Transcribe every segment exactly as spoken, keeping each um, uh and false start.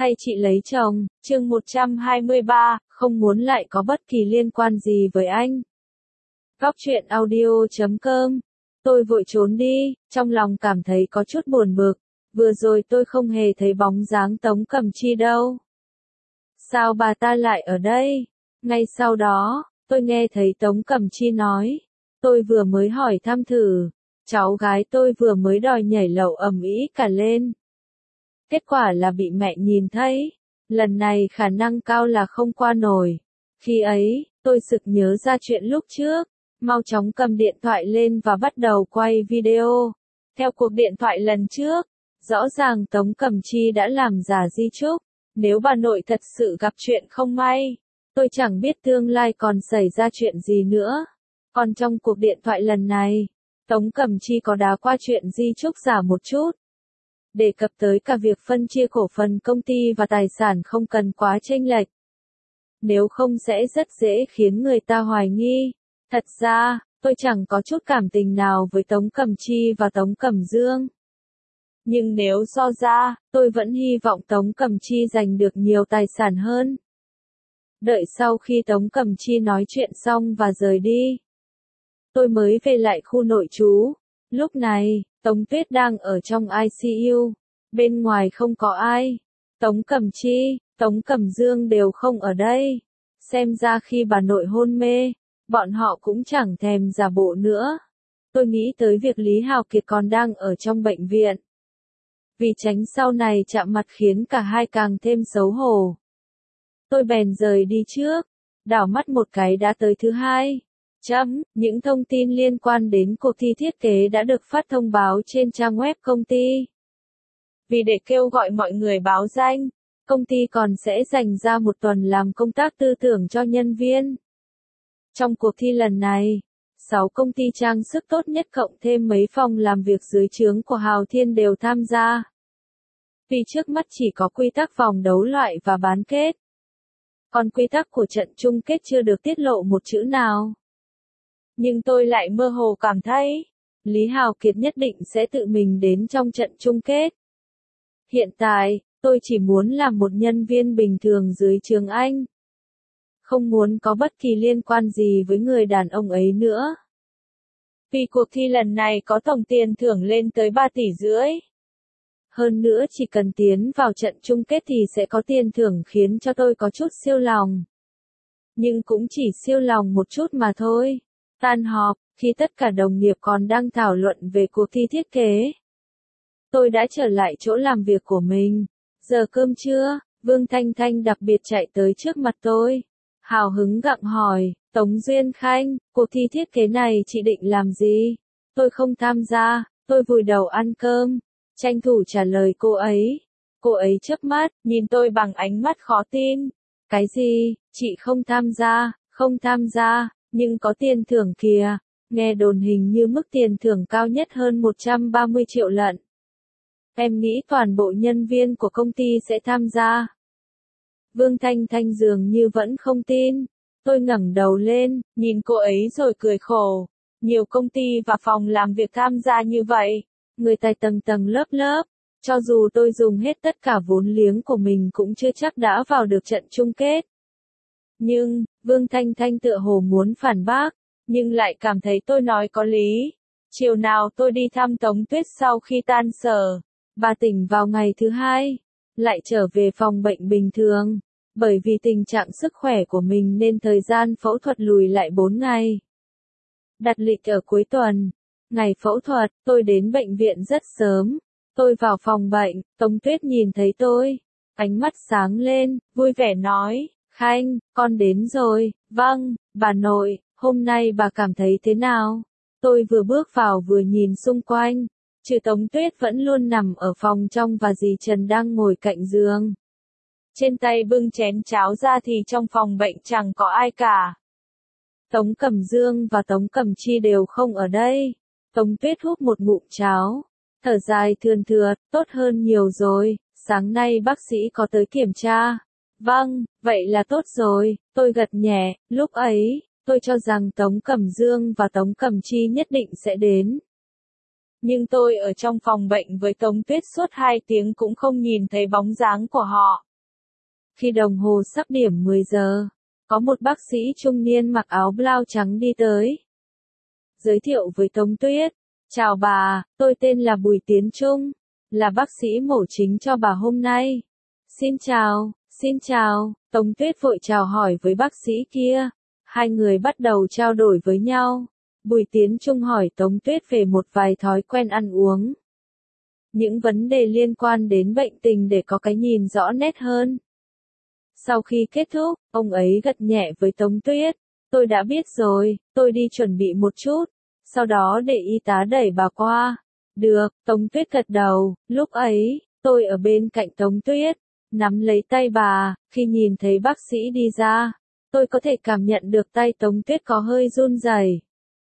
hay chị lấy chồng, chương một trăm hai mươi ba, không muốn lại có bất kỳ liên quan gì với anh. Góc truyện audio chấm com. Tôi vội trốn đi, trong lòng cảm thấy có chút buồn bực. Vừa rồi tôi không hề thấy bóng dáng Tống Cẩm Chi đâu. Sao bà ta lại ở đây? Ngay sau đó, tôi nghe thấy Tống Cẩm Chi nói. Tôi vừa mới hỏi thăm thử. Cháu gái tôi vừa mới đòi nhảy lầu ầm ĩ cả lên. Kết quả là bị mẹ nhìn thấy. Lần này khả năng cao là không qua nổi. Khi ấy, tôi sực nhớ ra chuyện lúc trước. Mau chóng cầm điện thoại lên và bắt đầu quay video. Theo cuộc điện thoại lần trước, rõ ràng Tống Cẩm Chi đã làm giả di chúc. Nếu bà nội thật sự gặp chuyện không may, tôi chẳng biết tương lai còn xảy ra chuyện gì nữa. Còn trong cuộc điện thoại lần này, Tống Cẩm Chi có đá qua chuyện di chúc giả một chút. Đề cập tới cả việc phân chia cổ phần công ty và tài sản không cần quá chênh lệch. Nếu không sẽ rất dễ khiến người ta hoài nghi. Thật ra, tôi chẳng có chút cảm tình nào với Tống Cẩm Chi và Tống Cẩm Dương. Nhưng nếu so ra, tôi vẫn hy vọng Tống Cẩm Chi giành được nhiều tài sản hơn. Đợi sau khi Tống Cẩm Chi nói chuyện xong và rời đi, tôi mới về lại khu nội trú. Lúc này, Tống Tuyết đang ở trong i xê u, bên ngoài không có ai. Tống Cẩm Chi, Tống Cẩm Dương đều không ở đây. Xem ra khi bà nội hôn mê, bọn họ cũng chẳng thèm giả bộ nữa. Tôi nghĩ tới việc Lý Hào Kiệt còn đang ở trong bệnh viện. Vì tránh sau này chạm mặt khiến cả hai càng thêm xấu hổ, tôi bèn rời đi trước, đảo mắt một cái đã tới thứ hai. Chấm, những thông tin liên quan đến cuộc thi thiết kế đã được phát thông báo trên trang web công ty. Vì để kêu gọi mọi người báo danh, công ty còn sẽ dành ra một tuần làm công tác tư tưởng cho nhân viên. Trong cuộc thi lần này, sáu công ty trang sức tốt nhất cộng thêm mấy phòng làm việc dưới trướng của Hào Thiên đều tham gia. Vì trước mắt chỉ có quy tắc vòng đấu loại và bán kết. Còn quy tắc của trận chung kết chưa được tiết lộ một chữ nào. Nhưng tôi lại mơ hồ cảm thấy, Lý Hào Kiệt nhất định sẽ tự mình đến trong trận chung kết. Hiện tại, tôi chỉ muốn làm một nhân viên bình thường dưới trướng anh. Không muốn có bất kỳ liên quan gì với người đàn ông ấy nữa. Vì cuộc thi lần này có tổng tiền thưởng lên tới ba tỷ rưỡi. Hơn nữa chỉ cần tiến vào trận chung kết thì sẽ có tiền thưởng khiến cho tôi có chút siêu lòng. Nhưng cũng chỉ siêu lòng một chút mà thôi. Tan họp, khi tất cả đồng nghiệp còn đang thảo luận về cuộc thi thiết kế, tôi đã trở lại chỗ làm việc của mình. Giờ cơm trưa, Vương Thanh Thanh đặc biệt chạy tới trước mặt tôi. Hào hứng gặng hỏi, Tống Duyên Khanh, cuộc thi thiết kế này chị định làm gì? Tôi không tham gia, tôi vùi đầu ăn cơm. Tranh thủ trả lời cô ấy. Cô ấy chớp mắt, nhìn tôi bằng ánh mắt khó tin. Cái gì, chị không tham gia, không tham gia, nhưng có tiền thưởng kìa. Nghe đồn hình như mức tiền thưởng cao nhất hơn một trăm ba mươi triệu lận. Em nghĩ toàn bộ nhân viên của công ty sẽ tham gia. Vương Thanh Thanh dường như vẫn không tin. Tôi ngẩng đầu lên, nhìn cô ấy rồi cười khổ. Nhiều công ty và phòng làm việc tham gia như vậy. Người tài tầng tầng lớp lớp. Cho dù tôi dùng hết tất cả vốn liếng của mình cũng chưa chắc đã vào được trận chung kết. Nhưng, Vương Thanh Thanh tựa hồ muốn phản bác, nhưng lại cảm thấy tôi nói có lý. Chiều nào tôi đi thăm Tống Tuyết sau khi tan sở. Bà tỉnh vào ngày thứ hai, lại trở về phòng bệnh bình thường. Bởi vì tình trạng sức khỏe của mình nên thời gian phẫu thuật lùi lại bốn ngày. Đặt lịch ở cuối tuần. Ngày phẫu thuật, tôi đến bệnh viện rất sớm. Tôi vào phòng bệnh, Tống Tuyết nhìn thấy tôi. Ánh mắt sáng lên, vui vẻ nói, Khanh, con đến rồi. Vâng, bà nội, hôm nay bà cảm thấy thế nào? Tôi vừa bước vào vừa nhìn xung quanh. Trừ Tống Tuyết vẫn luôn nằm ở phòng trong và dì Trần đang ngồi cạnh giường. Trên tay bưng chén cháo ra thì trong phòng bệnh chẳng có ai cả. Tống Cẩm Dương và Tống Cẩm Chi đều không ở đây. Tống Tuyết húp một ngụm cháo, thở dài thườn thượt, tốt hơn nhiều rồi, sáng nay bác sĩ có tới kiểm tra. Vâng, vậy là tốt rồi, tôi gật nhẹ, lúc ấy, tôi cho rằng Tống Cẩm Dương và Tống Cẩm Chi nhất định sẽ đến. Nhưng tôi ở trong phòng bệnh với Tống Tuyết suốt hai tiếng cũng không nhìn thấy bóng dáng của họ. Khi đồng hồ sắp điểm mười giờ, có một bác sĩ trung niên mặc áo blau trắng đi tới. Giới thiệu với Tống Tuyết. Chào bà, tôi tên là Bùi Tiến Trung, là bác sĩ mổ chính cho bà hôm nay. Xin chào, xin chào, Tống Tuyết vội chào hỏi với bác sĩ kia. Hai người bắt đầu trao đổi với nhau. Bùi Tiến Trung hỏi Tống Tuyết về một vài thói quen ăn uống. Những vấn đề liên quan đến bệnh tình để có cái nhìn rõ nét hơn. Sau khi kết thúc, ông ấy gật nhẹ với Tống Tuyết. Tôi đã biết rồi, tôi đi chuẩn bị một chút. Sau đó để y tá đẩy bà qua. Được, Tống Tuyết gật đầu. Lúc ấy, tôi ở bên cạnh Tống Tuyết, nắm lấy tay bà. Khi nhìn thấy bác sĩ đi ra, tôi có thể cảm nhận được tay Tống Tuyết có hơi run rẩy.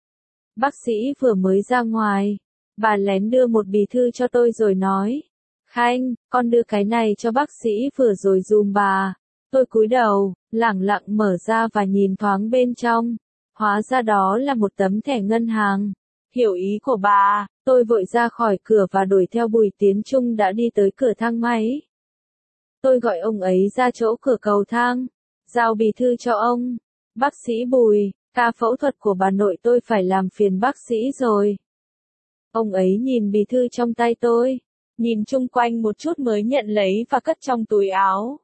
Bác sĩ vừa mới ra ngoài, bà lén đưa một bì thư cho tôi rồi nói. Khanh, con đưa cái này cho bác sĩ vừa rồi dùm bà. Tôi cúi đầu, lẳng lặng mở ra và nhìn thoáng bên trong. Hóa ra đó là một tấm thẻ ngân hàng. Hiểu ý của bà, tôi vội ra khỏi cửa và đuổi theo Bùi Tiến Trung đã đi tới cửa thang máy. Tôi gọi ông ấy ra chỗ cửa cầu thang, giao bì thư cho ông. Bác sĩ Bùi, ca phẫu thuật của bà nội tôi phải làm phiền bác sĩ rồi. Ông ấy nhìn bì thư trong tay tôi, nhìn chung quanh một chút mới nhận lấy và cất trong túi áo.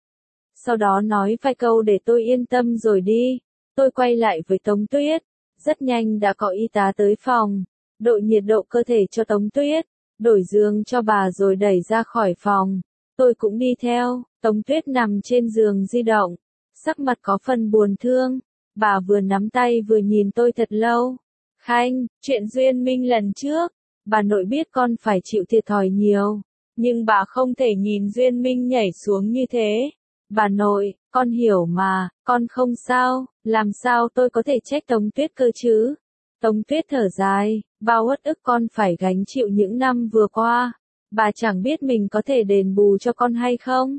Sau đó nói vài câu để tôi yên tâm rồi đi. Tôi quay lại với Tống Tuyết. Rất nhanh đã có y tá tới phòng, độ nhiệt độ cơ thể cho Tống Tuyết, đổi giường cho bà rồi đẩy ra khỏi phòng. Tôi cũng đi theo. Tống Tuyết nằm trên giường di động, sắc mặt có phần buồn thương. Bà vừa nắm tay vừa nhìn tôi thật lâu. Khanh, chuyện Duyên Minh lần trước, bà nội biết con phải chịu thiệt thòi nhiều, nhưng bà không thể nhìn Duyên Minh nhảy xuống như thế. Bà nội, con hiểu mà, con không sao, làm sao tôi có thể trách Tống Tuyết cơ chứ? Tống Tuyết thở dài, bao uất ức con phải gánh chịu những năm vừa qua, bà chẳng biết mình có thể đền bù cho con hay không?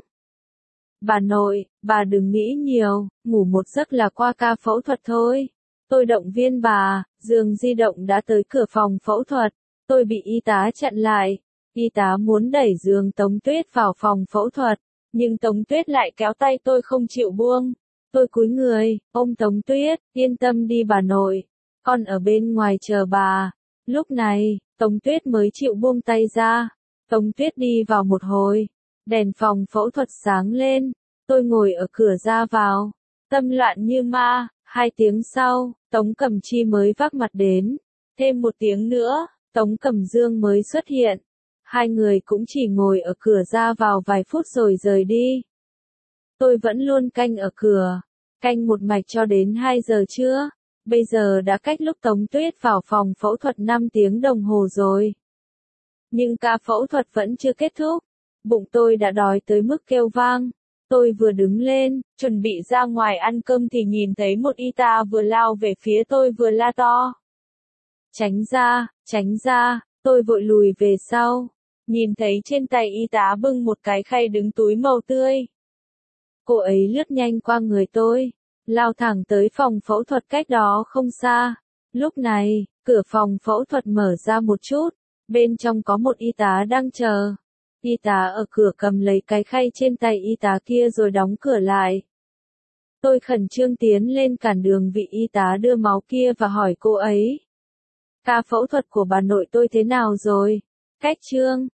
Bà nội, bà đừng nghĩ nhiều, ngủ một giấc là qua ca phẫu thuật thôi. Tôi động viên bà, giường di động đã tới cửa phòng phẫu thuật, tôi bị y tá chặn lại. Y tá muốn đẩy giường Tống Tuyết vào phòng phẫu thuật, nhưng Tống Tuyết lại kéo tay tôi không chịu buông. Tôi cúi người, ôm Tống Tuyết, yên tâm đi bà nội, con ở bên ngoài chờ bà. Lúc này, Tống Tuyết mới chịu buông tay ra. Tống Tuyết đi vào một hồi, đèn phòng phẫu thuật sáng lên, tôi ngồi ở cửa ra vào, tâm loạn như ma. Hai tiếng sau, Tống Cẩm Chi mới vác mặt đến. Thêm một tiếng nữa, Tống Cẩm Dương mới xuất hiện. Hai người cũng chỉ ngồi ở cửa ra vào vài phút rồi rời đi. Tôi vẫn luôn canh ở cửa, canh một mạch cho đến hai giờ trưa. Bây giờ đã cách lúc Tống Tuyết vào phòng phẫu thuật năm tiếng đồng hồ rồi. Nhưng ca phẫu thuật vẫn chưa kết thúc. Bụng tôi đã đói tới mức kêu vang. Tôi vừa đứng lên, chuẩn bị ra ngoài ăn cơm thì nhìn thấy một y tá vừa lao về phía tôi vừa la to. Tránh ra, tránh ra, tôi vội lùi về sau. Nhìn thấy trên tay y tá bưng một cái khay đứng túi màu tươi. Cô ấy lướt nhanh qua người tôi, lao thẳng tới phòng phẫu thuật cách đó không xa. Lúc này, cửa phòng phẫu thuật mở ra một chút, bên trong có một y tá đang chờ. Y tá ở cửa cầm lấy cái khay trên tay y tá kia rồi đóng cửa lại. Tôi khẩn trương tiến lên cản đường vị y tá đưa máu kia và hỏi cô ấy. Ca phẫu thuật của bà nội tôi thế nào rồi? Cách trương,